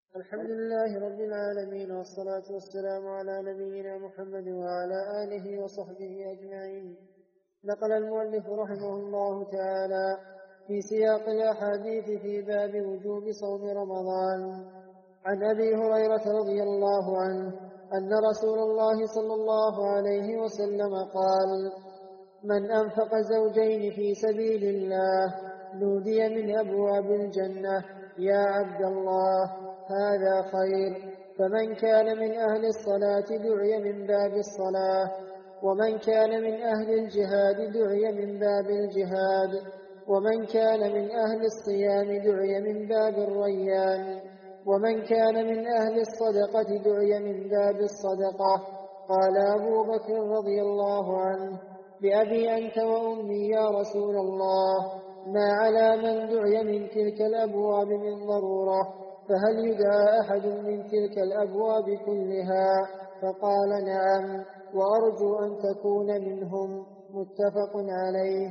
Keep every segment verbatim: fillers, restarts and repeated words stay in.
الحمد لله رب العالمين، والصلاة والسلام على نبينا محمد وعلى آله وصحبه أجمعين. نقل المؤلف رحمه الله تعالى في سياق الأحاديث في باب وجوب صوم رمضان عن أبي هريرة رضي الله عنه أن رسول الله صلى الله عليه وسلم قال: من أنفق زوجين في سبيل الله نودي من أبواب الجنة: يا عبد الله، هذا خير. فمن كان من أهل الصلاة دعي من باب الصلاة، ومن كان من أهل الجهاد دعي من باب الجهاد، ومن كان من أهل الصيام دعي من باب الريان، ومن كان من أهل الصدقة دعي من باب الصدقة. قال أبو بكر رضي الله عنه: بأبي أنت وأمي يا رسول الله، ما على من دعي من تلك الأبواب من ضرورة، فهل يدعى أحد من تلك الأبواب كلها؟ فقال: نعم، وأرجو أن تكون منهم. متفق عليه.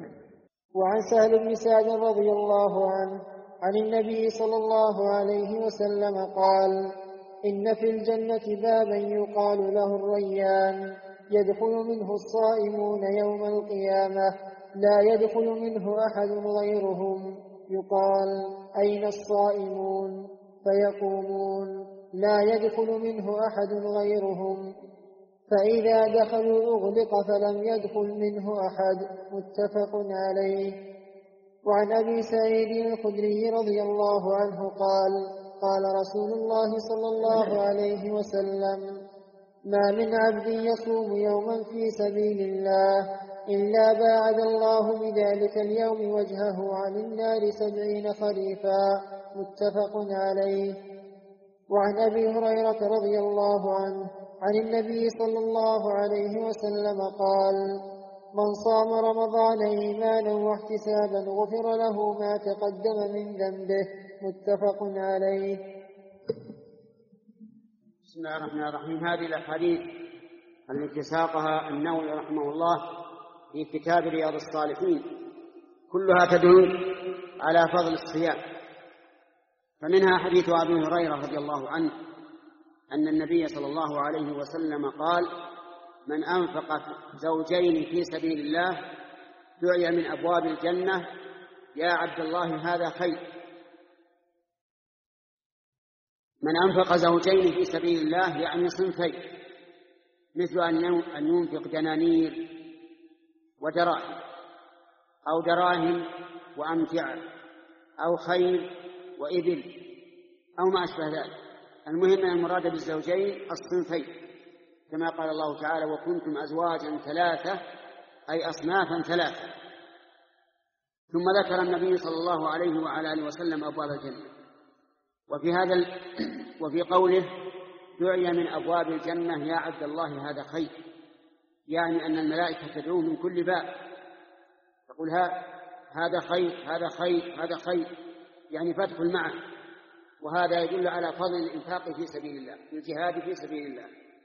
وعن سهل بن سعد رضي الله عنه عن النبي صلى الله عليه وسلم قال: إن في الجنة بابا يقال له الريان، يدخل منه الصائمون يوم القيامة، لا يدخل منه أحد غيرهم. يقال: أين الصائمون؟ فيقومون: لا يدخل منه أحد غيرهم. فإذا دخلوا أغلق فلم يدخل منه أحد. متفق عليه. وعن أبي سعيد الخدري رضي الله عنه قال: قال رسول الله صلى الله عليه وسلم: ما من عبد يصوم يوما في سبيل الله إلا باعد الله بذلك اليوم وجهه عن النار سبعين خريفا. متفق عليه. وعن أبي هريرة رضي الله عنه عن النبي صلى الله عليه وسلم قال: من صام رمضان إيمانا واحتسابا غفر له ما تقدم من ذنبه. متفق عليه. بسم الله الرحمن الرحيم. هذه الأحاديث التي ساقها النووي رحمه الله في كتاب رياض الصالحين كلها تدل على فضل الصيام، فمنها حديث أبي هريرة رضي الله عنه أن النبي صلى الله عليه وسلم قال: من أنفق زوجين في سبيل الله دعي من أبواب الجنة: يا عبد الله، هذا خير. من أنفق زوجين في سبيل الله يعني صنفين، مثل أن ينفق دنانير ودراهم، أو دراهم وأمتعة، أو خيل وإبل، أو ما أشبه ذلك. المهم أن المراد بالزوجين الصنفين، كما قال الله تعالى: وكنتم أزواجا ثلاثة، أي أصنافا ثلاثة. ثم ذكر النبي صلى الله عليه وعلى آله وسلم أبواب الجنة. وفي هذا ال... وفي قوله: دعي من أبواب الجنة: يا عبد الله، هذا خير، يعني أن الملائكة تدعوه من كل باب، تقول: هذا خير، هذا خير، هذا خير، يعني فادخل معه. وهذا يدل على فضل الإنفاق في سبيل الله، في الجهاد في سبيل الله.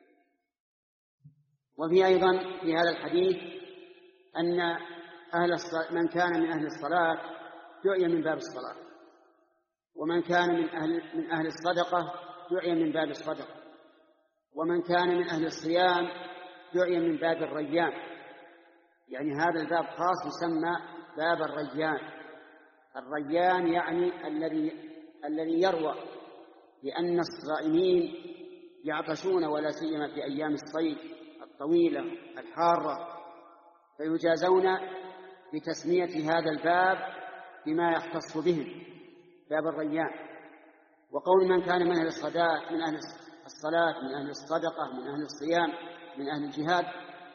وفي أيضا في هذا الحديث أن أهل الصلاة من كان من أهل الصلاة دعي من باب الصلاة، ومن كان من أهل, من أهل الصدقة دعي من باب الصدقة، ومن كان من أهل الصيام دعي من باب الريان. يعني هذا الباب خاص يسمى باب الريان. الريان يعني الذي الذي يروى، لأن الصائمين يعطشون، ولا سيما في أيام الصيف الطويلة الحارة، فيجازون بتسمية هذا الباب بما يختص بهم، باب الريان. وقول من كان من أهل الصلاة من أهل الصلاة من أهل الصدقة من أهل الصيام من أهل الجهاد،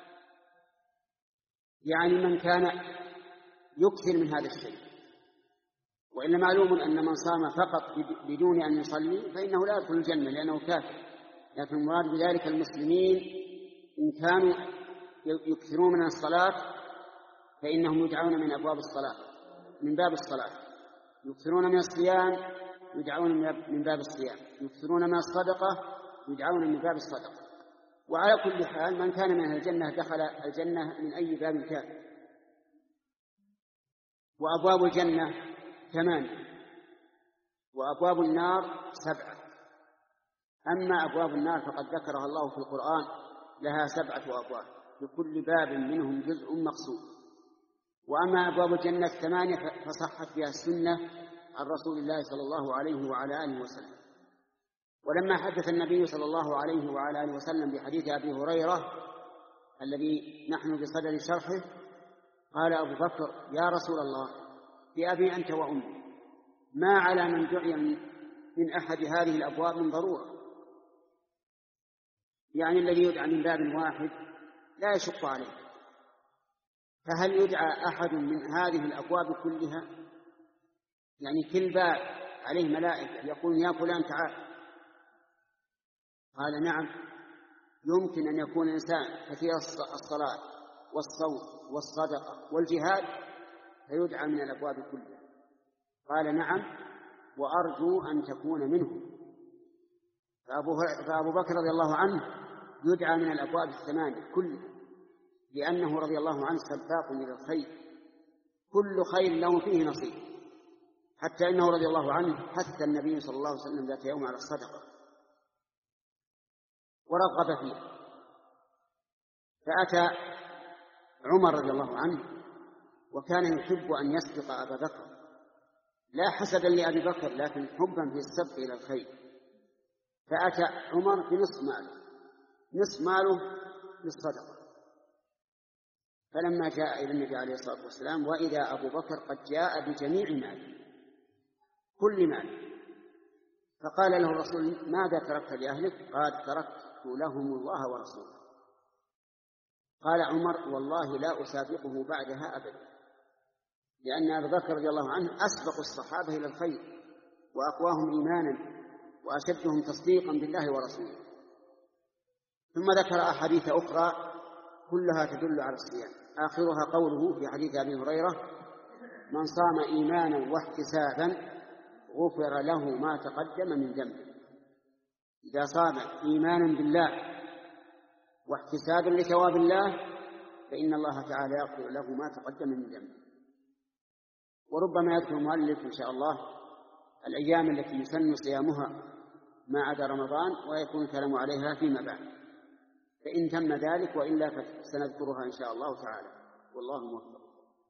يعني من كان يكثر من هذا الشيء. وإلا معلوم أن من صام فقط بدون أن يصلي فإنه لا يدخل الجنة لأنه كافر، لكن المراد بذلك المسلمين إن كانوا يكثرون من الصلاة فإنهم يدعون من أبواب الصلاة، من باب الصلاة. يكثرون من الصيام يدعون من باب الصيام، يكثرون من الصدقة يدعون من باب الصدقة. وعلى كل حال من كان من أهل الجنة دخل الجنة من أي باب كان. وأبواب الجنة ثمانية، وأبواب النار سبعة. أما أبواب النار فقد ذكرها الله في القرآن لها سبعة أبواب لكل باب منهم جزء مقسوم. وأما أبواب الجنة الثمانية فصحت بها السنة عن رسول الله صلى الله عليه وعلى آله وسلم. ولما حدث النبي صلى الله عليه وعلى آله وسلم بحديث أبي هريرة الذي نحن بصدد شرحه قال أبو بكر: يا رسول الله، بأبي أنت وأمي، ما على من دعي من أحد هذه الأبواب من ضرورة، يعني الذي يدعى من باب واحد لا يشق عليه، فهل يدعى أحد من هذه الأبواب كلها؟ يعني كل باب عليه ملائكة يقول: يا فلان تعال. قال: نعم، يمكن أن يكون إنسان كثير الصلاة والصوم والصدقة والجهاد فيدعى من الأبواب كلها. قال: نعم، وأرجو أن تكون منهم. فأبو بكر رضي الله عنه يدعى من الأبواب الثمانية كلها، لأنه رضي الله عنه سباق إلى الخير، كل خير له فيه نصيب، حتى إنه رضي الله عنه حث النبي صلى الله عليه وسلم ذات يوم على الصدقة ورغب فيها. فأتى عمر رضي الله عنه وكان يحب أن يسبق أبا بكر، لا حسدا لأبي بكر لكن حبا في السبق إلى الخير. فأتى عمر بنصف ماله، نصف ماله للصدقة. فلما جاء إلى النبي عليه الصلاة والسلام وإذا أبو بكر قد جاء بجميع ماله، كل ماله، فقال له الرسول: ماذا تركت لأهلك؟ قال: تركت لهم الله ورسوله. قال عمر: والله لا أسابقه بعدها أبدا، لأن أبا بكر رضي الله عنه أسبق الصحابة إلى الخير وأقواهم إيمانا وأشدهم تصديقا بالله ورسوله. ثم ذكر أحاديث أخرى كلها تدل على الصيام، آخرها قوله في حديث أبي هريرة: من صام إيمانا واحتسابا غفر له ما تقدم من ذنبه. إذا صام إيمانا بالله واحتسابا لثواب الله فإن الله تعالى يغفر له ما تقدم من ذنبه. وربما يذكر المؤلف إن شاء الله الأيام التي يسن صيامها ما عدا رمضان، ويكون الكلام عليها فيما بعد، فإن تم ذلك، وإلا فسنذكرها إن شاء الله تعالى، والله موفق.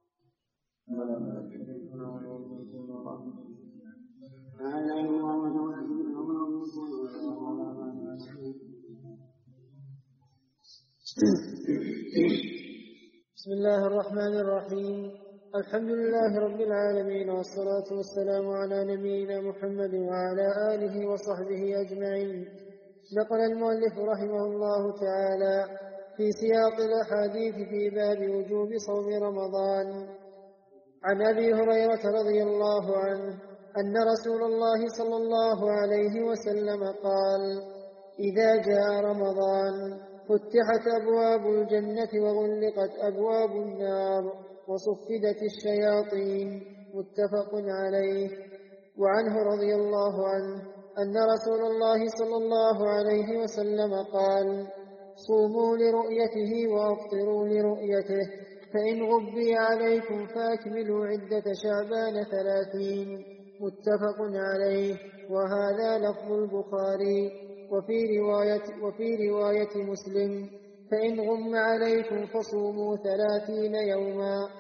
بسم الله الرحمن الرحيم. الحمد لله رب العالمين، والصلاة والسلام على نبينا محمد وعلى آله وصحبه أجمعين. نقل المؤلف رحمه الله تعالى في سياق الأحاديث في باب وجوب صوم رمضان عن أبي هريرة رضي الله عنه أن رسول الله صلى الله عليه وسلم قال: إذا جاء رمضان فتحت أبواب الجنة وغلقت أبواب النار وصفدت الشياطين. متفق عليه. وعنه رضي الله عنه أن رسول الله صلى الله عليه وسلم قال: صوموا لرؤيته وأفطروا لرؤيته، فإن غبي عليكم فأكملوا عدة شعبان ثلاثين. متفق عليه. وهذا لفظ البخاري. وفي رواية, وفي رواية مسلم: فإن غم عليكم فصوموا ثلاثين يوما.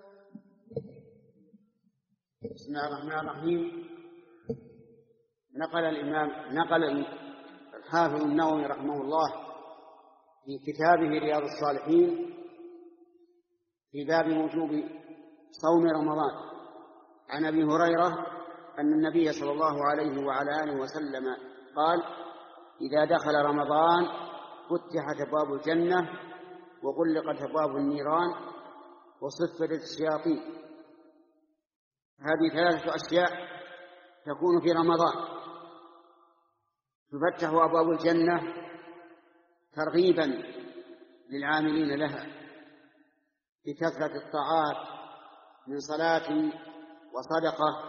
بسم الله الرحمن الرحيم. نقل الإمام نقل الحافظ النووي رحمه الله في كتابه رياض الصالحين في باب وجوب صوم رمضان عن أبي هريرة أن النبي صلى الله عليه وعلى آله وسلم قال: إذا دخل رمضان فتحت أبواب الجنة وغلقت أبواب النيران وصفدت الشياطين. هذه ثلاثة أشياء تكون في رمضان: تفتح أبواب الجنة ترغيبا للعاملين لها بكثرة الطاعات من صلاة وصدقة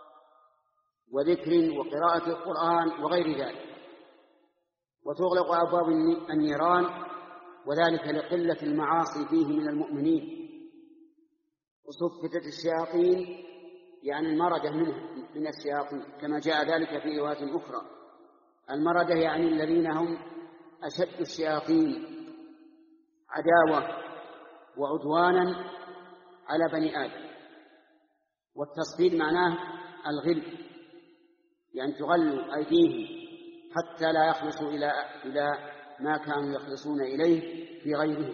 وذكر وقراءة القرآن وغير ذلك. وتغلق أبواب النيران، وذلك لقلة المعاصي فيه من المؤمنين. وصفدت الشياطين يعني المردة منه من الشياطين، كما جاء ذلك في رواية أخرى المردة يعني الذين هم أشد الشياطين عداوة وعدوانا على بني آدم. والتصفيد معناه الغل، يعني تغل أيديهم حتى لا يخلصوا إلى إلى ما كانوا يخلصون إليه في غيره.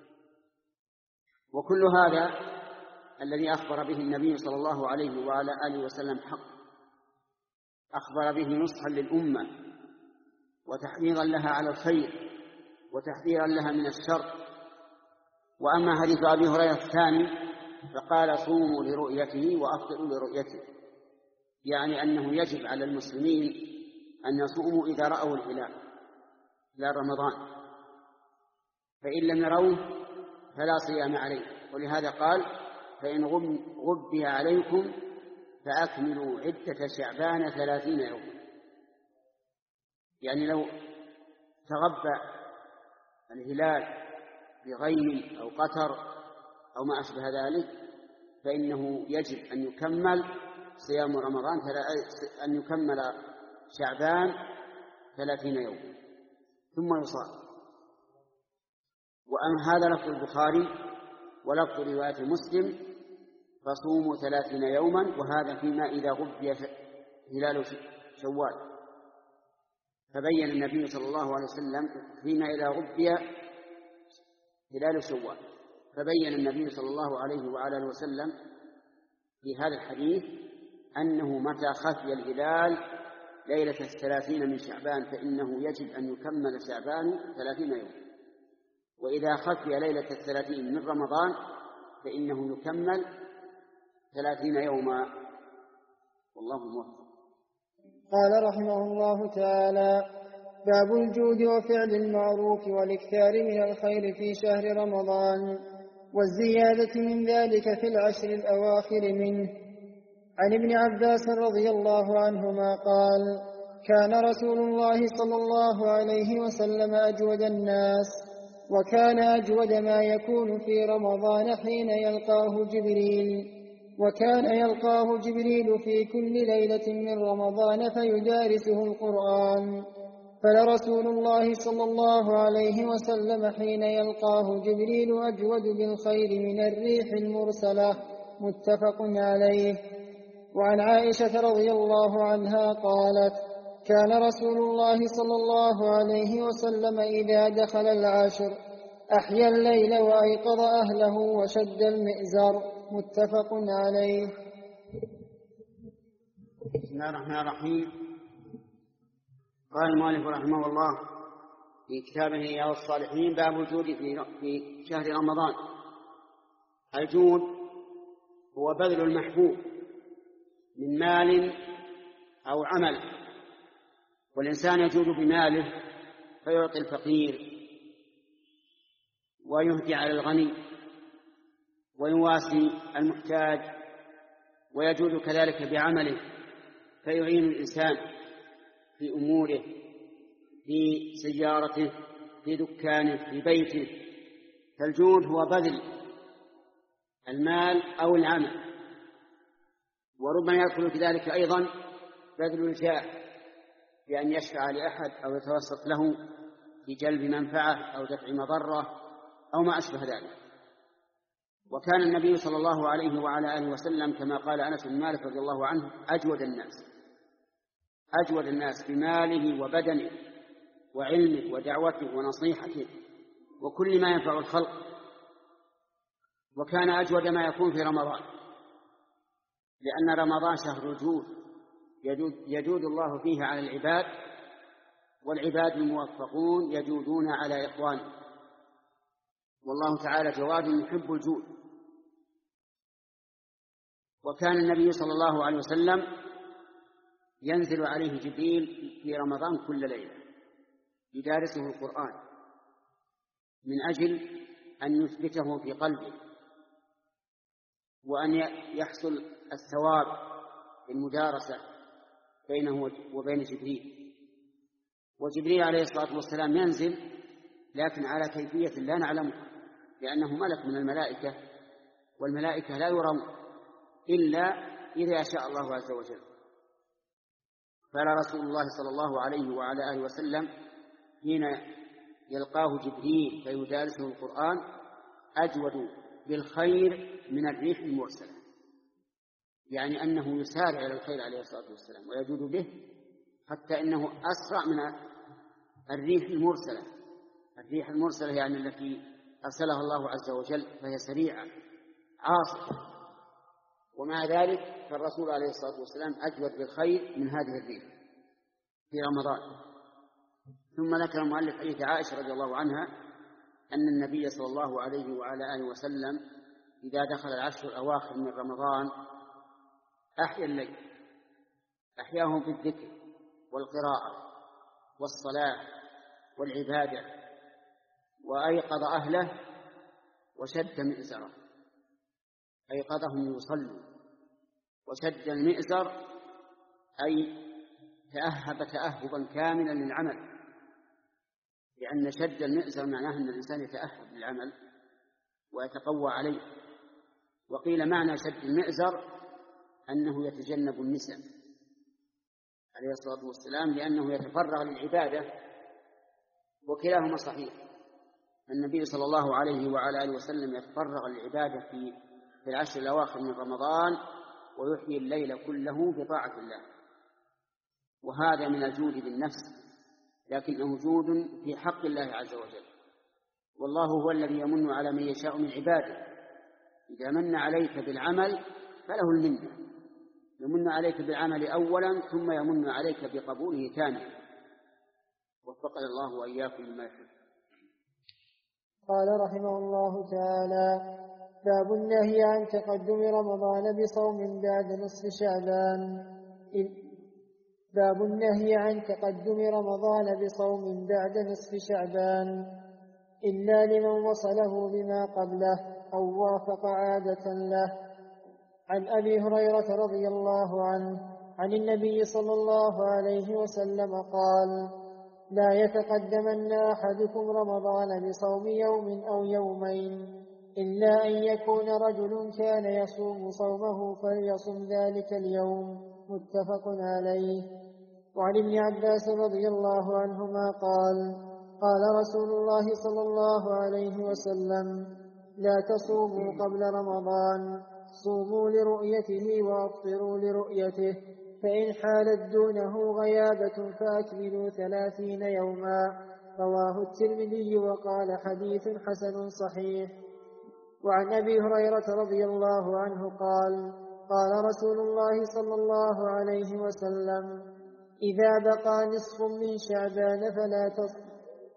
وكل هذا الذي أخبر به النبي صلى الله عليه وعلى آله وسلم حق، أخبر به نصحا للأمة وتحريضا لها على الخير وتحذيرا لها من الشر. وأما حديث أبي هريرة الثاني فقال صوموا لرؤيته وأفطروا لرؤيته، يعني أنه يجب على المسلمين أن يصوموا إذا رأوا الهلال هلال رمضان، فإن لم يروه فلا صيام عليه. ولهذا قال فإن غبي عليكم فأكملوا عدة شعبان ثلاثين يوما، يعني لو تغبى الهلال بغيم أو قطر أو ما أشبه ذلك فإنه يجب أن يكمل صيام رمضان، أن يكمل شعبان ثلاثين يوما ثم يصام. وأما هذا لفظ البخاري، ولفظ رواية مسلم فصوموا ثلاثين يوما، وهذا فيما إذا غبي هلال شوال. فبين النبي صلى الله عليه وسلم فيما إذا غبي هلال شوال، فبين النبي صلى الله عليه وعلى وسلم في هذا الحديث أنه متى خفي الهلال ليلة الثلاثين من شعبان فإنه يجب أن يكمل شعبان ثلاثين يوم، وإذا خفي ليلة الثلاثين من رمضان فإنه يكمل ثلاثين يوما، والله موفق. قال رحمه الله تعالى: باب الجود وفعل المعروف والإكثار من الخير في شهر رمضان والزيادة من ذلك في العشر الأواخر منه. عن ابن عباس رضي الله عنهما قال: كان رسول الله صلى الله عليه وسلم أجود الناس، وكان أجود ما يكون في رمضان حين يلقاه جبريل، وكان يلقاه جبريل في كل ليلة من رمضان فيدارسه القرآن. فلرسول الله صلى الله عليه وسلم حين يلقاه جبريل أجود بالخير من الريح المرسلة، متفق عليه. وعن عائشة رضي الله عنها قالت: كان رسول الله صلى الله عليه وسلم إذا دخل العاشر أحيا الليل وأيقظ أهله وشد المئزر، متفق عليه. بسم الله الرحمن الرحيم. قال المؤلف رحمه الله في كتابه رياض الصالحين: باب الجود في شهر رمضان. الجود هو بذل المحبوب من مال أو عمل، والإنسان يجود بماله فيعطي الفقير ويهدي على الغني ويواسي المحتاج، ويجود كذلك بعمله فيعين الإنسان في أموره، في سيارته، في دكانه، في بيته. فالجود هو بذل المال أو العمل، وربما يدخل في ذلك أيضا بذل الجاه، بأن يشفع لأحد أو يتوسط له في جلب منفعة أو دفع مضرة أو ما أشبه ذلك. وكان النبي صلى الله عليه وعلى آله وسلم كما قال أنس بن مالك رضي الله عنه أجود الناس، أجود الناس بماله وبدنه وعلمه ودعوته ونصيحته وكل ما ينفع الخلق. وكان أجود ما يكون في رمضان، لأن رمضان شهر الجود، يجود, يجود الله فيه على العباد، والعباد الموفقون يجودون على إخوانهم، والله تعالى جواد يحب الجود. وكان النبي صلى الله عليه وسلم ينزل عليه جبريل في رمضان كل ليلة يدارسه القرآن من أجل أن يثبته في قلبه، وأن يحصل الثواب بالمدارسة بينه وبين جبريل. وجبريل عليه الصلاة والسلام ينزل لكن على كيفية لا نعلمها، لأنه ملك من الملائكة، والملائكة لا يرون إلا إذا شاء الله عز وجل. قال رسول الله صلى الله عليه وعلى آله وسلم حين يلقاه جبريل فيدارسه القرآن: أجود بالخير من الريح المرسلة، يعني أنه يسارع إلى الخير عليه الصلاة والسلام ويجود به، حتى إنه أسرع من الريح المرسلة. الريح المرسلة يعني التي أرسلها الله عز وجل، فهي سريعة عاصفة، ومع ذلك فالرسول عليه الصلاة والسلام أجود بالخير من هذه الريح في رمضان. ثم ذكر المؤلف حديث عائشة رضي الله عنها أن النبي صلى الله عليه وعلى آله وسلم إذا دخل العشر الأواخر من رمضان أحيا الليل، أحياه بالذكر والقراءة والصلاة والعبادة، وأيقظ أهله وشد مئزره، أيقظهم يصلوا، وشد المئزر أي تأهب تأهبا كاملا للعمل، لأن شد المئزر معناه أن الإنسان يتأهب للعمل ويتقوى عليه. وقيل معنى شد المئزر أنه يتجنب النساء عليه الصلاة والسلام، لأنه يتفرغ للعبادة، وكلاهما صحيح. النبي صلى الله عليه وعلى آله وسلم يتفرغ للعبادة في في العشر الأواخر من رمضان، ويحيي الليل كله بطاعة الله، وهذا من الجود بالنفس، لكنه جود في حق الله عز وجل. والله هو الذي يمن على من يشاء من عباده، إذا من عليك بالعمل فله المنة، يمن عليك بالعمل أولا ثم يمن عليك بقبوله ثانيا. وفقنا الله وإياكم لما يحب. قال رحمه الله تعالى: باب النهي عن تقدم رمضان بصوم بعد نصف شعبان. باب النهي عن تقدم رمضان بصوم بعد نصف شعبان إلا لمن وصله بما قبله أو وافق عادة له. عن أبي هريرة رضي الله عنه عن النبي صلى الله عليه وسلم قال: لا يتقدمن أحدكم رمضان بصوم يوم أو يومين إلا أن يكون رجل كان يصوم صومه فليصم ذلك اليوم. متفق عليه. وعن ابن عباس رضي الله عنهما قال: قال رسول الله صلى الله عليه وسلم: لا تصوموا قبل رمضان، صوموا لرؤيته وأفطروا لرؤيته، فإن حالت دونه غيابة فأكملوا ثلاثين يوما. رواه الترمذي وقال: حديث حسن صحيح. وعن أبي هريرة رضي الله عنه قال: قال رسول الله صلى الله عليه وسلم: إذا بقى نصف من شعبان فلا تصوموا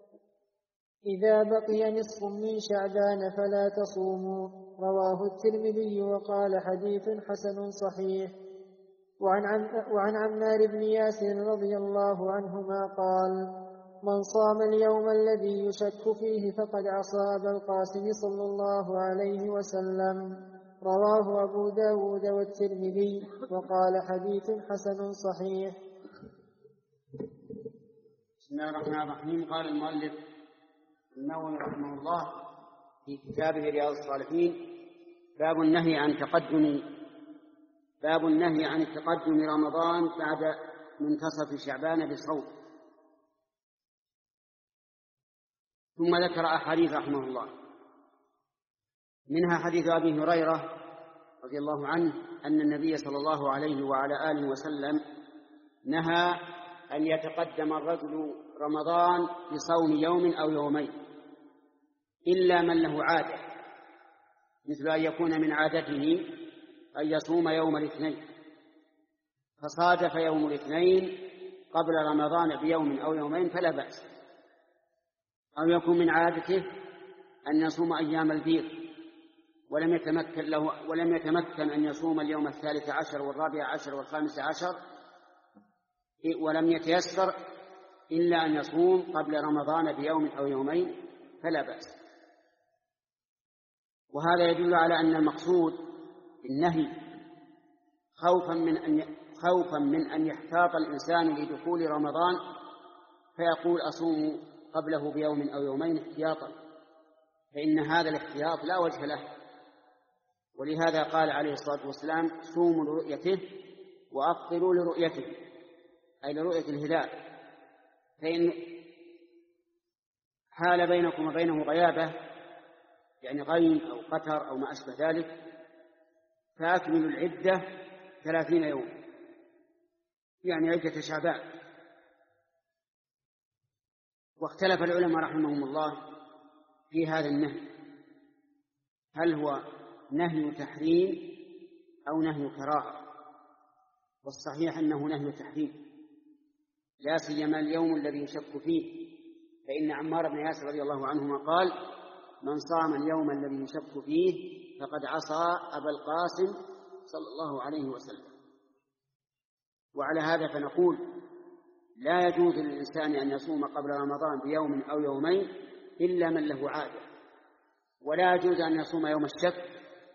إذا بقي نصف من شعبان فلا تصوموا. رواه الترمذي وقال: حديث حسن صحيح. وعن, عم وعن عمار بن ياسر رضي الله عنهما قال: من صام اليوم الذي يشك فيه فقد عصى أبا القاسم صلى الله عليه وسلم. رواه أبو داود والترمذي وقال: حديث حسن صحيح. بسم الله الرحمن الرحيم. قال المؤلف النووي رحمه الله في كتابه رياض الصالحين: باب النهي عن تقدم باب النهي عن تقدم رمضان بعد منتصف شعبان بصوم. ثم ذكر أحاديث رحمه الله، منها حديث أبي هريرة رضي الله عنه أن النبي صلى الله عليه وعلى آله وسلم نهى أن يتقدم الرجل رمضان بصوم يوم أو يومين إلا من له عادة، مثل أن يكون من عادته أن يصوم يوم الاثنين فصادف يوم الاثنين قبل رمضان بيوم أو يومين فلا بأس، أو يكون من عادته أن يصوم أيام البيض ولم يتمكن له ولم يتمكن أن يصوم اليوم الثالث عشر والرابع عشر والخامس عشر، ولم يتيسر إلا أن يصوم قبل رمضان بيوم أو يومين فلا بأس. وهذا يدل على أن المقصود بالنهي خوفا من أن خوفا من أن يحتاط الإنسان لدخول رمضان فيقول أصوم قبله بيوم أو يومين احتياطا، فإن هذا الاحتياط لا وجه له. ولهذا قال عليه الصلاة والسلام: صوموا لرؤيته وأفطروا لرؤيته، أي لرؤية الهلال، فإن حال بينكم وبينه غيابة يعني غيم أو قتر أو ما أشبه ذلك فأكملوا العدة ثلاثين يوم، يعني عدة شعبان. واختلف العلماء رحمهم الله في هذا النهي، هل هو نهي تحريم أو نهي كراهة؟ والصحيح أنه نهي تحريم، لا سيما اليوم الذي يشك فيه، فإن عمار بن ياسر رضي الله عنهما قال: من صام اليوم الذي يشك فيه فقد عصى أبا القاسم صلى الله عليه وسلم. وعلى هذا فنقول: لا يجوز للإنسان أن يصوم قبل رمضان بيوم أو يومين إلا من له عادة، ولا يجوز أن يصوم يوم الشك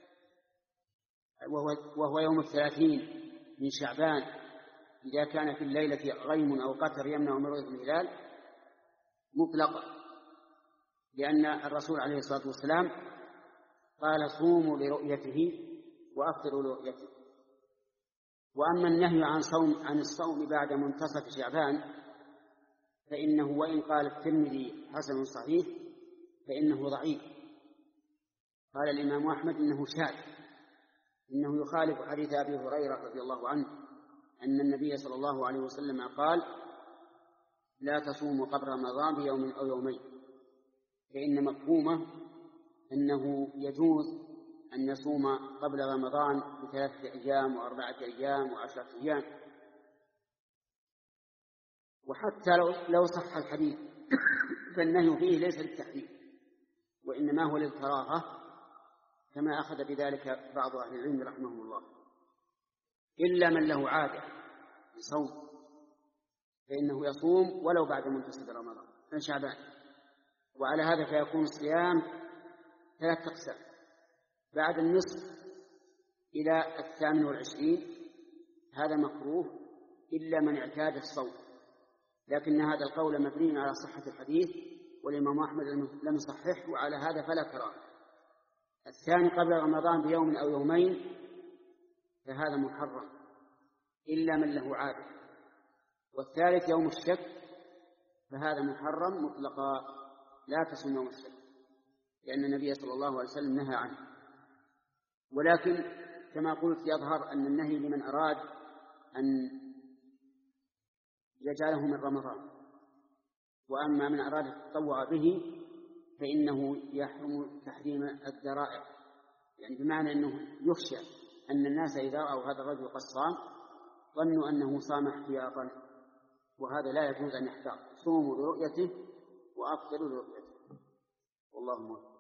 وهو يوم الثلاثين من شعبان إذا كان في الليلة غيم أو قتر يمنع من رؤية الهلال مطلقا، لأن الرسول عليه الصلاة والسلام قال: صوموا لرؤيته وأفطروا لرؤيته. وأما النهي عن صوم عن الصوم بعد منتصف شعبان فإنه وإن قال الترمذي حسن صحيح فإنه ضعيف. قال الإمام أحمد إنه شاذ، إنه يخالف حديث أبي هريرة رضي الله عنه أن النبي صلى الله عليه وسلم قال: لا تصوموا قبل رمضان بيوم أو يومين، فإن مفهومه أنه يجوز أن يصوم قبل رمضان بثلاثة أيام وأربعة أيام وعشرة أيام. وحتى لو صح الحديث فالنهي فيه ليس للتحريم وإنما هو للكراهة، كما أخذ بذلك بعض أهل العلم رحمهم الله، إلا من له عادة بصوم فإنه يصوم ولو بعد منتصف رمضان من شعبان. وعلى هذا فيكون الصيام ثلاث أقسام: بعد النصف إلى الثامن والعشرين هذا مكروه إلا من اعتاد الصوم، لكن هذا القول مبني على صحة الحديث والإمام أحمد لم يصححه، وعلى هذا فلا كراهة. الثاني قبل رمضان بيوم أو يومين فهذا محرم إلا من له عادة. والثالث يوم الشك فهذا محرم مطلقا، لا تصوم يوم الشك، لأن النبي صلى الله عليه وسلم نهى عنه. ولكن كما قلت يظهر أن النهي لمن أراد أن يجعله من رمضان، وأما من أراد التطوع به فإنه يحرم تحريم الذرائع، يعني بمعنى أنه يخشى أن الناس إذا رأوا هذا الرجل قد صام ظنوا أنه صام احتياطا، وهذا لا يجوز أن يحتاط. صوموا لرؤيته وأفطروا لرؤيته، والله موفق.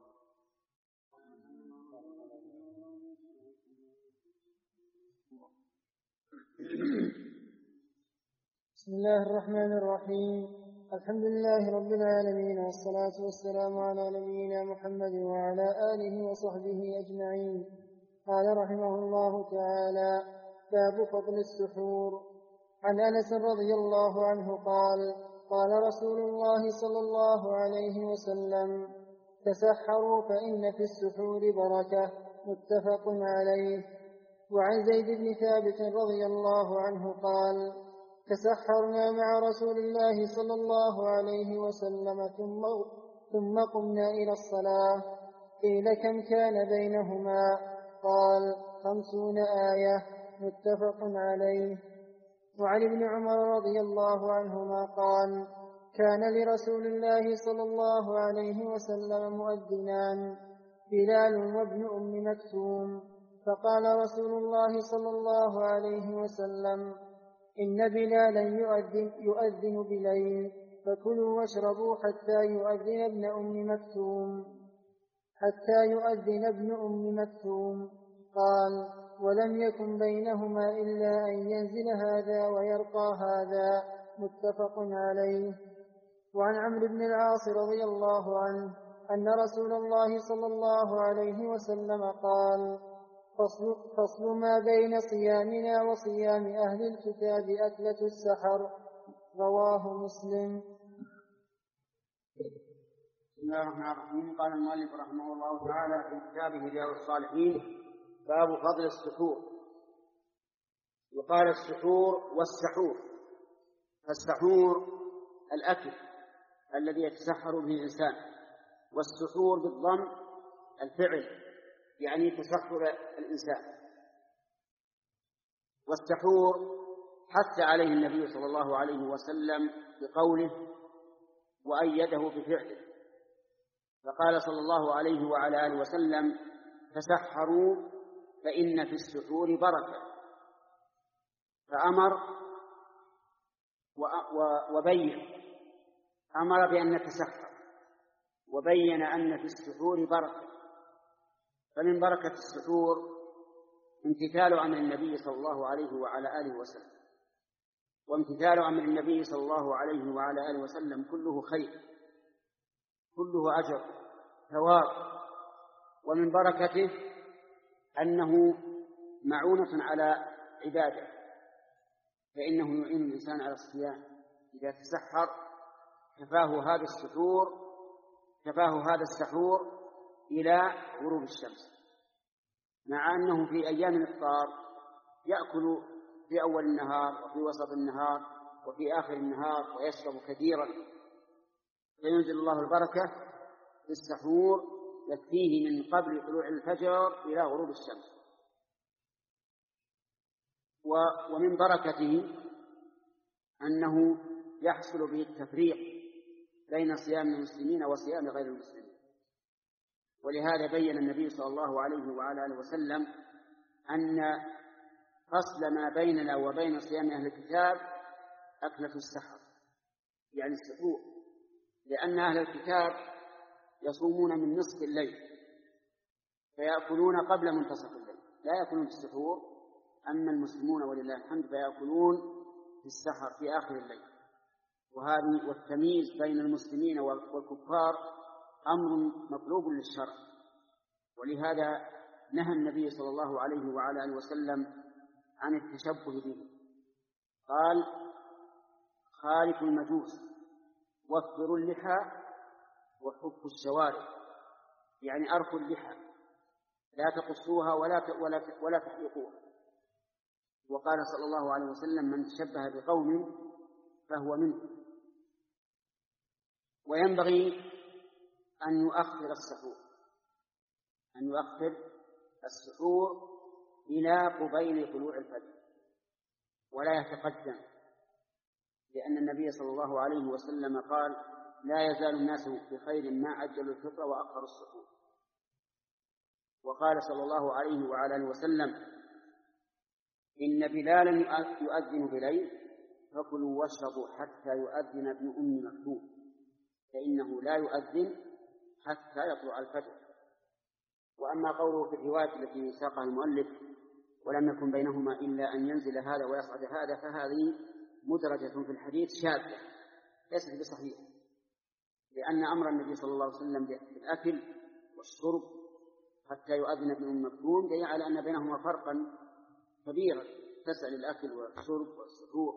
بسم الله الرحمن الرحيم. الحمد لله رب العالمين، والصلاة والسلام على نبينا محمد وعلى آله وصحبه أجمعين. قال رحمه الله تعالى: باب فضل السحور. عن أنس رضي الله عنه قال: قال رسول الله صلى الله عليه وسلم: تسحروا فإن في السحور بركة. متفق عليه. وعن زيد بن ثابت رضي الله عنه قال: تسحرنا مع رسول الله صلى الله عليه وسلم ثم, ثم قمنا إلى الصلاة. قيل: كم كان بينهما؟ قال: خمسون آية. متفق عليه. وعن ابن عمر رضي الله عنهما قال: كان لرسول الله صلى الله عليه وسلم مؤذنان، بلال وابن أم مكتوم، فقال رسول الله صلى الله عليه وسلم: إن بلالا يؤذن, يؤذن بليل، فكلوا واشربوا حتى يؤذن ابن أم مكتوم حتى يؤذن ابن أم مكتوم. قال: ولم يكن بينهما إلا أن ينزل هذا ويرقى هذا. متفق عليه. وعن عمرو بن العاص رضي الله عنه أن رسول الله صلى الله عليه وسلم قال: فصل, فصل ما بين صيامنا وصيام أهل الكتاب أكلة السحر. رواه مسلم. بسم الله الرحمن الرحيم. قال المؤلف رحمه الله تعالى في كتابه رياض الصالحين: باب فضل السحور. يقال السحور والسحور، فالسحور الأكل الذي يتسحر به الإنسان، والسحور بالضم الفعل يعني تسحر الإنسان. والسحور حث عليه النبي صلى الله عليه وسلم بقوله وأيده بفعله، فقال صلى الله عليه وعلى آله وسلم تسحروا فإن في السحور بركة، فأمر وبين، أمر بأن نتسحر وبين أن في السحور بركة. فمن بركة السحور امتثال أمر النبي صلى الله عليه وعلى آله وسلم، وامتثال أمر النبي صلى الله عليه وعلى آله وسلم كله خير، كله أجر ثواب. ومن بركته أنه معونة على عباده، فإنه يعين الإنسان على الصيام. إذا تسحر كفاه هذا السحور كفاه هذا السحور إلى غروب الشمس، مع أنه في أيام الإفطار يأكل في أول النهار وفي وسط النهار وفي آخر النهار ويشرب كثيرا، فينزل الله البركة في السحور يكفيه من قبل طلوع الفجر إلى غروب الشمس. ومن بركته أنه يحصل به التفريق بين صيام المسلمين وصيام غير المسلمين. ولهذا بين النبي صلى الله عليه وعلى آله وسلم أن فصل ما بيننا وبين صيام أهل الكتاب أكلة السحر، يعني السحور، لأن أهل الكتاب يصومون من نصف الليل فيأكلون قبل منتصف الليل، لا يأكلون في السحور. أما المسلمون ولله الحمد فيأكلون في السحر في آخر الليل. وهذه والتمييز بين المسلمين والكفار أمر مطلوب للشرع، ولهذا نهى النبي صلى الله عليه وعلى آله وسلم عن التشبه به، قال خالفوا المجوس وفروا اللحى وحفوا الشوارب، يعني أرخوا اللحى لا تقصوها ولا ولا ولا تحلقوها. وقال صلى الله عليه وسلم من تشبه بقوم فهو منهم. وينبغي أن يؤخر السحور أن يؤخر السحور إلى قبيل طلوع الفجر ولا يتقدم، لأن النبي صلى الله عليه وسلم قال لا يزال الناس بخير ما عجلوا الفطر وأخروا السحور. وقال صلى الله عليه وعلى آله وسلم إن بلالا يؤذن بليل فكلوا واشربوا حتى يؤذن ابن أم مكتوم، فإنه لا يؤذن حتى يطلع الفجر. وأما قوله في الرواية التي ساقها المؤلف ولم يكن بينهما إلا أن ينزل هذا ويصعد هذا، فهذه مدرجة في الحديث شاذة ليست بصحيحة، لأن أمر النبي صلى الله عليه وسلم بالأكل والشرب حتى يؤذن ابن أم مكتوم دليل على أن بينهما فرقا كبيرا تسأل الأكل والشرب والسحور،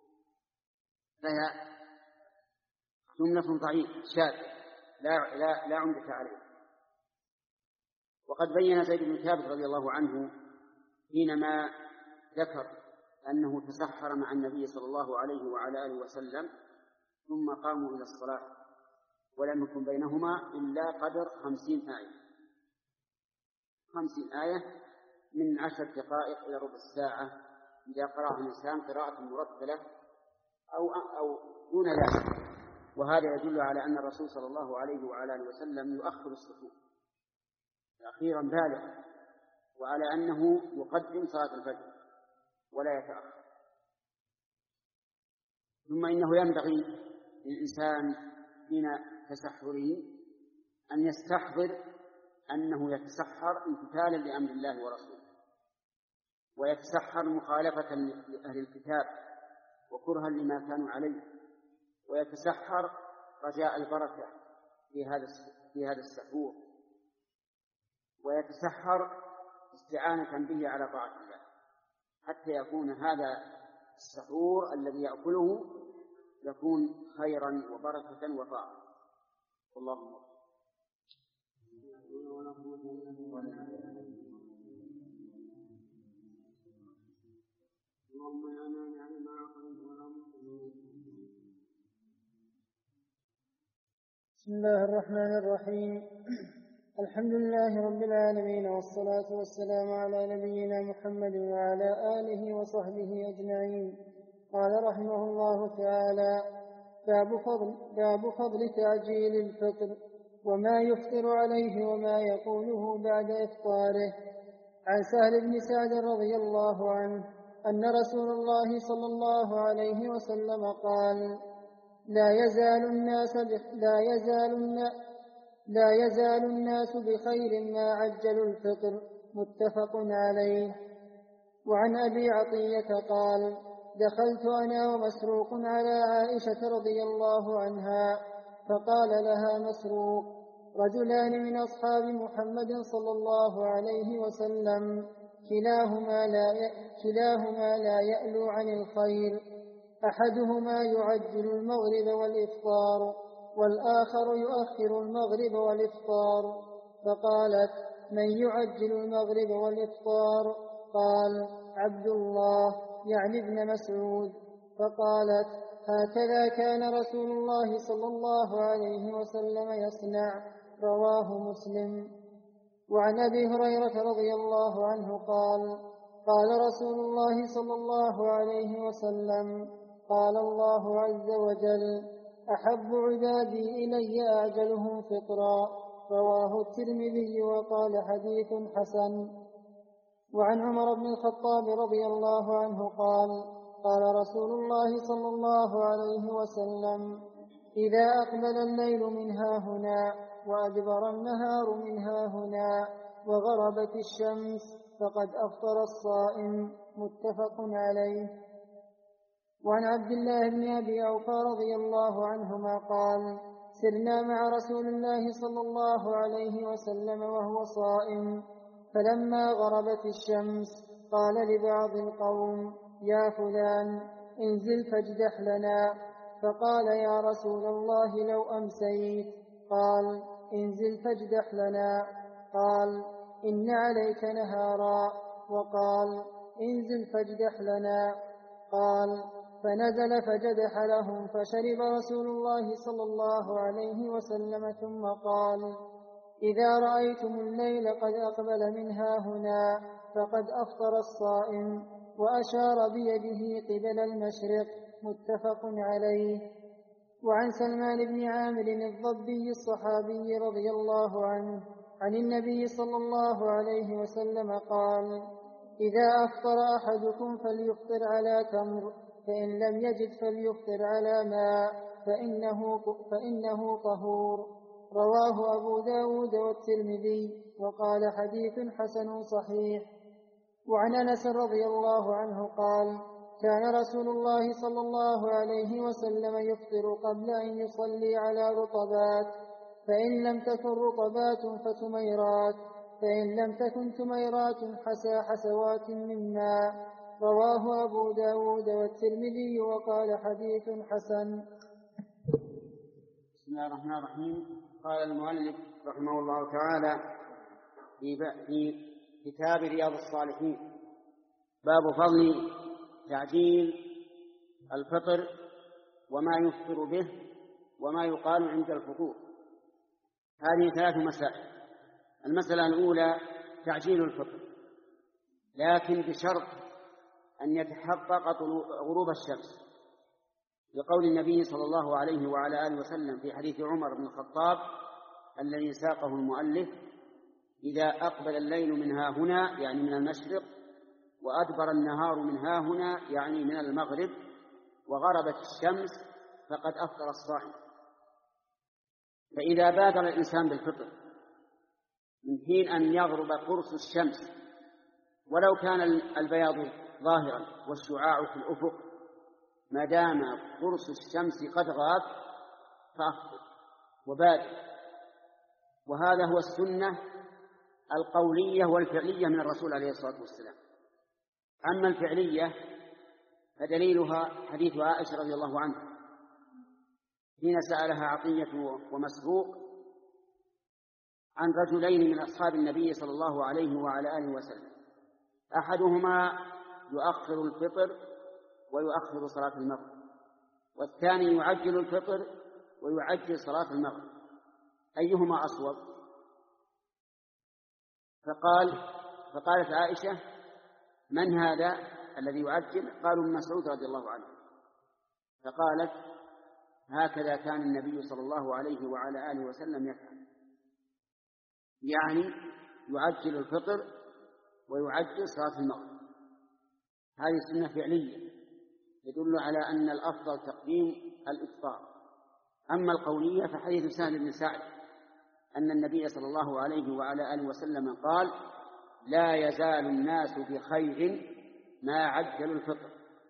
فهي جملة ضعيفة شاذة لا, لا, لا عمدة عليه. وقد بين زيد بن ثابت رضي الله عنه حينما ذكر أنه تسحر مع النبي صلى الله عليه وعلى آله وسلم ثم قاموا إلى الصلاة ولم يكن بينهما إلا قدر خمسين آية خمسين آية من عشر دقائق إلى ربع الساعة إذا قرأها الإنسان قراءة مرتلة أو, أو دون ذلك. وهذا يدل على أن الرسول صلى الله عليه وعلى آله وسلم يؤخر السحور تأخيرا بالغا، وعلى أنه يقدم صلاة الفجر ولا يتأخر. ثم إنه ينبغي للإنسان حين تسحره أن يستحضر أنه يتسحر امتثالا لأمر الله ورسوله، ويتسحر مخالفة لأهل الكتاب وكرها لما كانوا عليه، ويتسحر رجاء البركة في هذا في هذا السحور، ويتسحر استعانة به على طاعة الله، حتى يكون هذا السحور الذي يأكله يكون خيرا وبركة وطاعة. اللهم اللهم لا مانع لما أعطيت ولا مضل بسم الله الرحمن الرحيم. الحمد لله رب العالمين، والصلاة والسلام على نبينا محمد وعلى آله وصحبه أجمعين. قال رحمه الله تعالى: باب فضل, باب فضل تعجيل الفطر وما يفطر عليه وما يقوله بعد إفطاره. عن سهل بن سعد رضي الله عنه أن رسول الله صلى الله عليه وسلم قال: لا يزال الناس لا يزال لا يزال الناس بخير ما عجلوا الفطر. متفق عليه. وعن أبي عطية قال: دخلت أنا ومسروق على عائشة رضي الله عنها، فقال لها مسروق: رجلان من أصحاب محمد صلى الله عليه وسلم كلاهما لا كلاهما لا يألو عن الخير، أحدهما يعجل المغرب والإفطار، والآخر يؤخر المغرب والإفطار. فقالت: من يعجل المغرب والإفطار؟ قال: عبد الله، يعني ابن مسعود. فقالت: هكذا كان رسول الله صلى الله عليه وسلم يصنع. رواه مسلم. وعن أبي هريرة رضي الله عنه قال: قال رسول الله صلى الله عليه وسلم: قال الله عز وجل: أحب عبادي إلي أعجلهم فطرا. رواه الترمذي وقال حديث حسن. وعن عمر بن الخطاب رضي الله عنه قال: قال رسول الله صلى الله عليه وسلم: إذا أقبل الليل من هاهنا وأدبر النهار من هاهنا وغربت الشمس فقد أفطر الصائم. متفق عليه. وعن عبد الله بن أبي أوفى رضي الله عنهما قال: سرنا مع رسول الله صلى الله عليه وسلم وهو صائم، فلما غربت الشمس قال لبعض القوم: يا فلان، انزل فاجدح لنا. فقال: يا رسول الله لو أمسيت. قال: انزل فاجدح لنا. قال: إن عليك نهارا. وقال: انزل فاجدح لنا. قال: فنزل فجدح لهم، فشرب رسول الله صلى الله عليه وسلم ثم قال: إذا رأيتم الليل قد أقبل من هاهنا فقد أفطر الصائم، وأشار بيده قبل المشرق. متفق عليه. وعن سلمان بن عامر الضبي الصحابي رضي الله عنه عن النبي صلى الله عليه وسلم قال: إذا أفطر أحدكم فليفطر على تمر، فإن لم يجد فليفطر على ماء، فإنه, فإنه طهور. رواه أبو داود والترمذي وقال حديث حسن صحيح. وعن أنس رضي الله عنه قال: كان رسول الله صلى الله عليه وسلم يفطر قبل أن يصلي على رطبات، فإن لم تكن رطبات فتميرات، فإن لم تكن تميرات حسى حسوات من ماء. رواه أبو داود والترمذي وقال حديث حسن. بسم الله الرحمن الرحيم. قال المؤلف رحمه الله تعالى في كتاب رياض الصالحين: باب فضل تعجيل الفطر وما يفطر به وما يقال عند الفطور. هذه ثلاث مسائل. المسألة الأولى تعجيل الفطر، لكن بشرط أن يتحقق غروب الشمس، لقول النبي صلى الله عليه وعلى آله وسلم في حديث عمر بن الخطاب الذي ساقه المؤلف: إذا أقبل الليل من ها هنا، يعني من المشرق، وأدبر النهار من ها هنا، يعني من المغرب، وغربت الشمس فقد أفطر الصائم. فإذا بادر الإنسان بالفطر من حين أن يغرب قرص الشمس، ولو كان البياض ظاهرا والشعاع في الأفق، ما دام قرص الشمس قد غاب فأفطر وبادر. وهذا هو السنة القولية والفعلية من الرسول عليه الصلاة والسلام. أما الفعلية فدليلها حديث عائشة رضي الله عنها حين سألها عطية ومسروق عن رجلين من أصحاب النبي صلى الله عليه وعلى آله وسلم، أحدهما يؤخر الفطر ويؤخر صلاة المغرب، والثاني يعجل الفطر ويعجل صلاة المغرب. أيهما أصوب؟ فقال فقالت عائشة: من هذا الذي يعجل؟ قالوا: ابن مسعود رضي الله عنه. فقالت: هكذا كان النبي صلى الله عليه وعلى آله وسلم يفعل، يعني يعجل الفطر ويعجل صلاة المغرب. هذه سنة فعلية يدل على أن الأفضل تقديم الإفطار. أما القولية فحديث سهل بن سعد أن النبي صلى الله عليه وعلى آله وسلم قال: لا يزال الناس بخير ما عجلوا الفطر.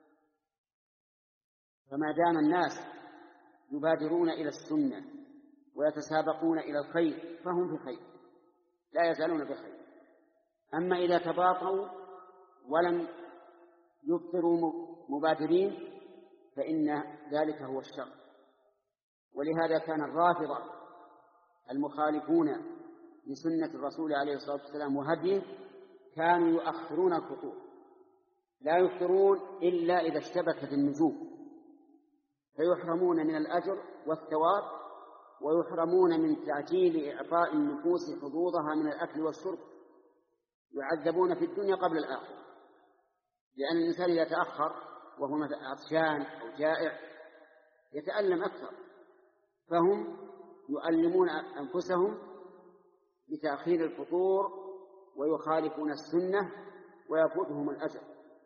فما دام الناس يبادرون إلى السنة ويتسابقون إلى الخير فهم بخير، لا يزالون بخير. أما إذا تباطؤوا ولم يفطروا مبادرين فإن ذلك هو الشر. ولهذا كان الرافضة المخالفون لسنة الرسول عليه الصلاة والسلام وهديه كانوا يؤخرون الفطور، لا يفطرون إلا إذا اشتبكت النجوم، فيحرمون من الأجر والثواب، ويحرمون من تعجيل إعطاء النفوس حظوظها من الأكل والشرب، يعذبون في الدنيا قبل الآخرة. لأن الإنسان إذا تأخر وهو عطشان أو جائع يتألم أكثر، فهم يؤلمون أنفسهم بتأخير الفطور ويخالفون السنة ويفوتهم الأجر.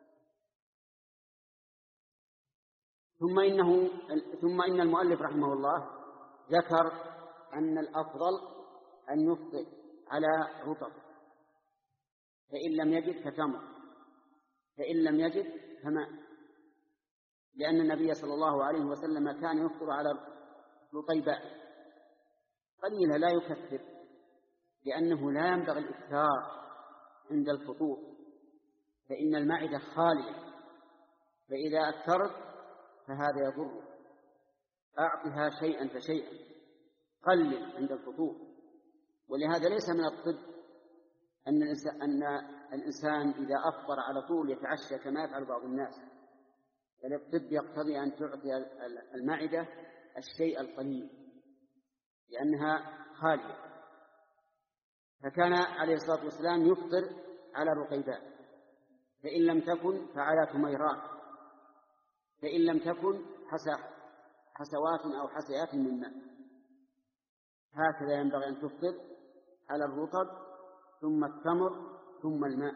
ثم إنه ثم إن المؤلف رحمه الله ذكر أن الأفضل أن يفطر على رطب، فإن لم يجد فتمر، فإن لم يجد فماء، لأن النبي صلى الله عليه وسلم كان يفطر على رطيباء قليلا لا يكثر، لأنه لا ينبغي الإكثار عند الفطور، فإن المعدة خالية، فإذا أكثرت فهذا يضر. أعطها شيئا فشيئا، قلل عند الفطور. ولهذا ليس من الطب أن الإنسان, أن الإنسان إذا أفطر على طول يتعشى كما يفعل بعض الناس، بل الطب يقتضي أن تعطي المعدة الشيء القليل لأنها خالية. فكان عليه الصلاة والسلام يفطر على رقيبات، فإن لم تكن فعلى تميرات، فإن لم تكن حسوات أو حسيات من ماء. هكذا ينبغي أن تفطر على الرطب ثم التمر ثم الماء.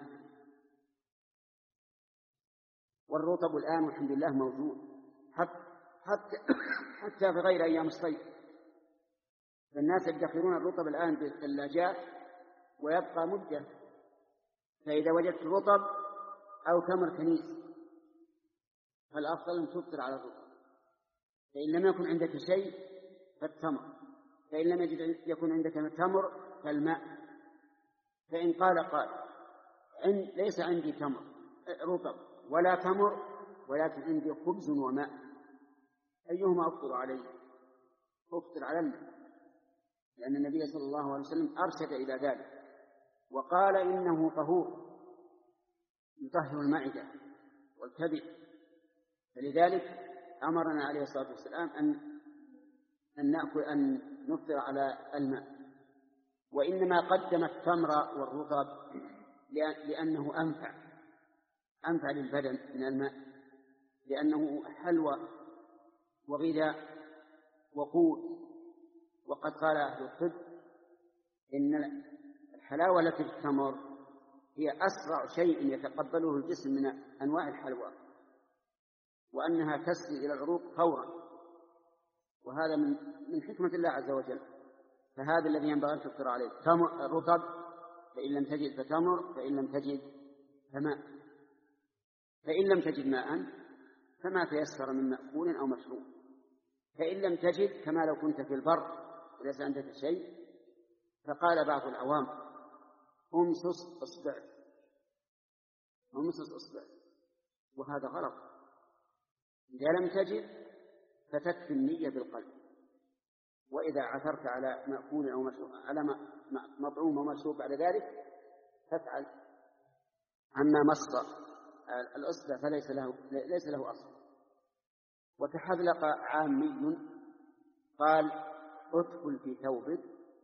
والرطب الآن والحمد لله موجود حتى, حتى, حتى في غير أيام الصيف، فالناس يدخرون الرطب الآن بالثلاجات ويبقى مدة. فإذا وجدت رطب أو تمر كنيس فالأفضل أن تفطر على الرطب، فإن لم يكن عندك شيء فالتمر، فإن لم يكن عندك تمر فالماء. فإن قال قال ليس عندي تمر رطب ولا تمر ولكن عندي خبز وماء، أيهما أفطر عليه؟ أفطر على الماء، لأن النبي صلى الله عليه وسلم أرشد إلى ذلك وقال إنه طهور يطهر المعدة والكبد. فلذلك أمرنا عليه الصلاة والسلام أن أن نأكل أن نفطر على الماء. وإنما قدم التمر والرطب لأنه أنفع أنفع للبدن من الماء، لأنه حلوى وغذاء وقوت. وقد قال أهل الطب إن الحلاوة التي في التمر هي أسرع شيء يتقبله الجسم من أنواع الحلوى، وأنها تسري إلى العروق فورا، وهذا من من حكمة الله عز وجل. فهذا الذي ينبغي أن تفطر عليه تمر رطب، فإن لم تجد فتمر، فإن لم تجد فماء، فإن لم تجد ماء فما تيسر من مأكول أو مشروب، فإن لم تجد كما لو كنت في البر وليس عندك شيء. فقال بعض العوام أمسس أصبع أمسس أصبع، وهذا غلط. إذا لم تجد فتكفي النية بالقلب، وإذا عثرت على مأكول أو مشروب على مطعوم ومشروب بعد ذلك فافعل. أما مص الأصبع فليس له ليس له أصل. وتحذلق عامي قال ادخل في ثوبك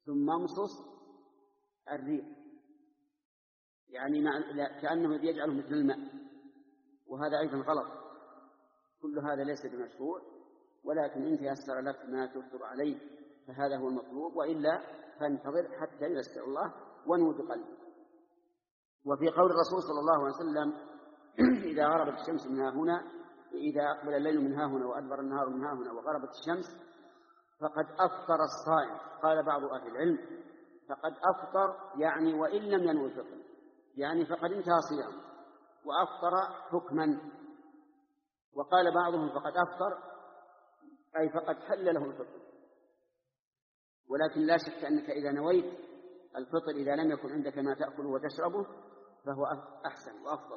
ثم امصص الريق، يعني كأنه يجعله مثل الماء، وهذا أيضا غلط. كل هذا ليس بمشروع، ولكن إن تيسر لك ما تفطر عليه فهذا هو المطلوب، وإلا فانتظر حتى ييسر الله ونود قلبك. وفي قول الرسول صلى الله عليه وسلم إذا غربت الشمس من ها هنا، إذا أقبل الليل من ها هنا وأدبر النهار من ها هنا وغربت الشمس فقد أفطر الصائم. قال بعض أهل العلم فقد أفطر يعني وإن لم ينوي الفطر، يعني فقد انتهى صيامه وأفطر حكما. وقال بعضهم فقد أفطر أي فقد حل له الفطر. ولكن لا شك أنك إذا نويت الفطر إذا لم يكن عندك ما تأكله وتشربه فهو أحسن وأفضل،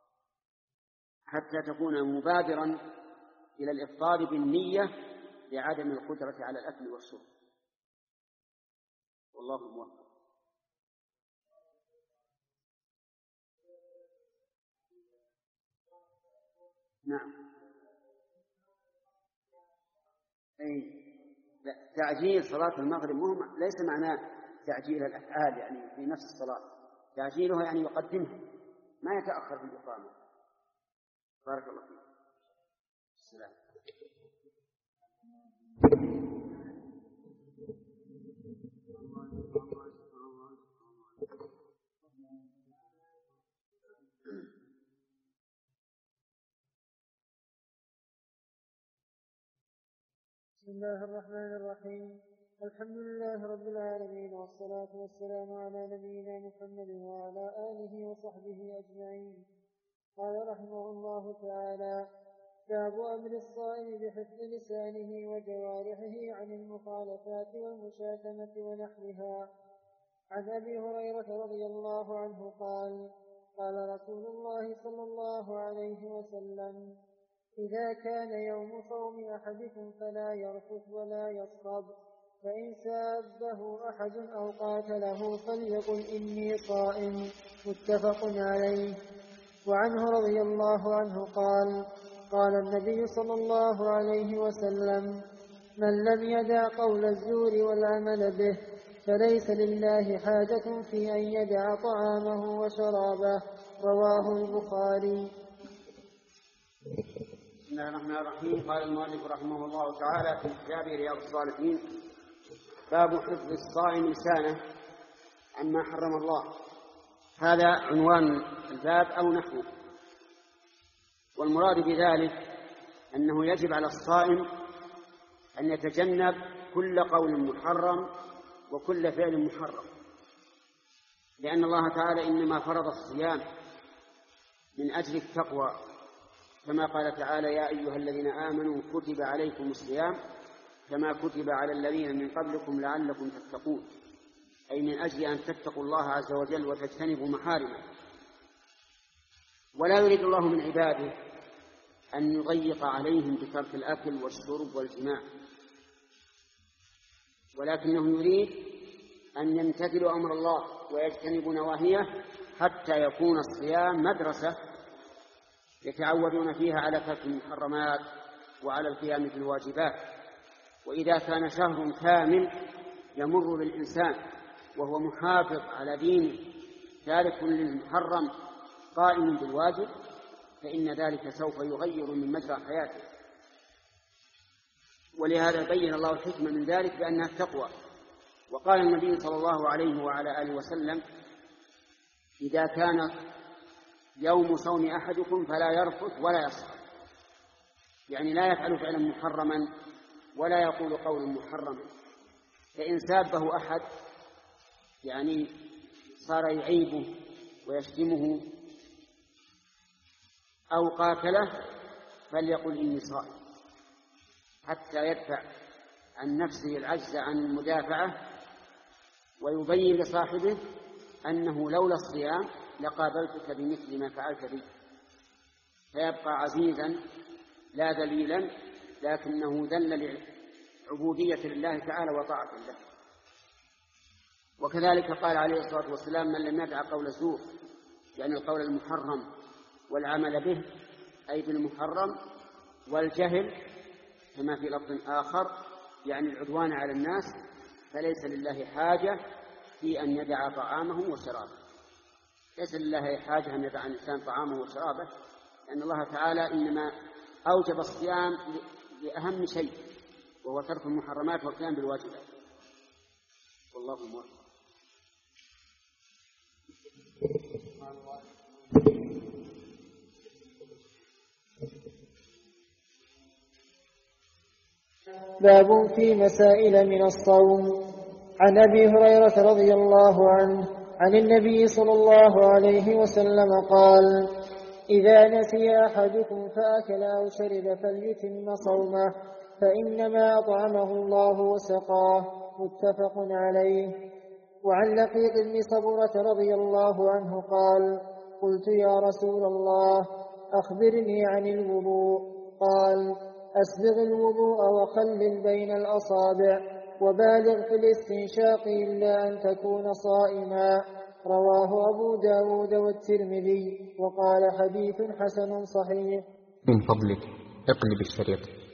حتى تكون مبادرا إلى الإفطار بالنية لعدم القدرة على الأكل والشرب. والله موفق. نعم. أي تعجيل صلاة المغرب مهم، ليس معناه تعجيل الأفعال يعني في نفس الصلاة، تعجيلها يعني يقدمها ما يتأخر في الإقامة. بارك الله فيك. السلام. بسم الله الرحمن الرحيم. الحمد لله رب العالمين، والصلاة والسلام على نبينا محمد وعلى آله وصحبه أجمعين. قال رحمه الله تعالى: باب أمر الصائم بحفظ لسانه وجوارحه عن المخالفات والمشاتمة ونحوها. عن أبي هريرة رضي الله عنه قال: قال رسول الله صلى الله عليه وسلم: إذا كان يوم صوم أحدكم فلا يرفث ولا يصخب، فإن سابه أحد أو قاتله فليقل إني صائم. متفق عليه. وعنه رضي الله عنه قال: قال النبي صلى الله عليه وسلم: من لم يدع قول الزور والعمل به فليس لله حاجة في أن يدع طعامه وشرابه. رواه البخاري. بسم الله الرحمن الرحيم. قال المؤلف رحمه الله تعالى في كتاب رياض الصالحين: باب حفظ الصائم لسانه عما حرم الله. هذا عنوان الباب أو نحوه. والمراد بذلك أنه يجب على الصائم أن يتجنب كل قول محرم وكل فعل محرم، لأن الله تعالى إنما فرض الصيام من أجل التقوى، كما قال تعالى: يا أيها الذين آمنوا كتب عليكم الصيام كما كتب على الذين من قبلكم لعلكم تتقون، أي من أجل أن تتقوا الله عز وجل وتجتنبوا محارمه. ولا يريد الله من عباده أن يضيق عليهم بترك الأكل والشرب والجماع، ولكنه يريد أن يمتثلوا أمر الله ويجتنبوا نواهيه، حتى يكون الصيام مدرسة يتعودون فيها على ترك المحرمات وعلى القيام بالواجبات. وإذا كان شهر كامل يمر بالإنسان وهو محافظ على دينه تارك للمحرم قائم بالواجب، فإن ذلك سوف يغير من مجرى حياته. ولهذا بين الله الحكمة من ذلك بأنها التقوى. وقال النبي صلى الله عليه وعلى آله وسلم: إذا كان يوم صوم أحدكم فلا يرفث ولا يصخب، يعني لا يفعل فعلا محرما ولا يقول قولا محرما. فإن سابه أحد يعني صار يعيبه ويشتمه أو قاتله فليقل إني صائم، حتى يدفع عن نفسه العجز عن المدافعة، ويبين لصاحبه أنه لولا الصيام لقابلتك بمثل ما فعلت بي، فيبقى عزيزا لا ذليلا، لكنه ذل لعبودية لله تعالى وطاعة الله. وكذلك قال عليه الصلاة والسلام: من لم يدع قول الزور، يعني القول المحرم والعمل به أي بالمحرم، والجهل كما في لفظ آخر يعني العدوان على الناس، فليس لله حاجة في أن يدع طعامه وشرابه. ليس لله حاجة أن يدع الإنسان طعامه وشرابه، لأن الله تعالى إنما أوجب الصيام لأهم شيء، وهو ترك المحرمات والقيام بالواجبات. والله موفق. باب في مسائل من الصوم. عن أبي هريرة رضي الله عنه عن النبي صلى الله عليه وسلم قال: إذا نسي أحدكم فأكل أو شرب فليتم صومه، فإنما أطعمه الله وسقاه. متفق عليه. وعن لقيط بن صبرة رضي الله عنه قال: قلت يا رسول الله أخبرني عن الوضوء. قال: أسبغ الوضوء وخلل بين الأصابع وبالغ في الاستنشاق إلا أن تكون صائما. رواه أبو داود والترمذي وقال: حديث حسن صحيح. من فضلك اقلب الشريط.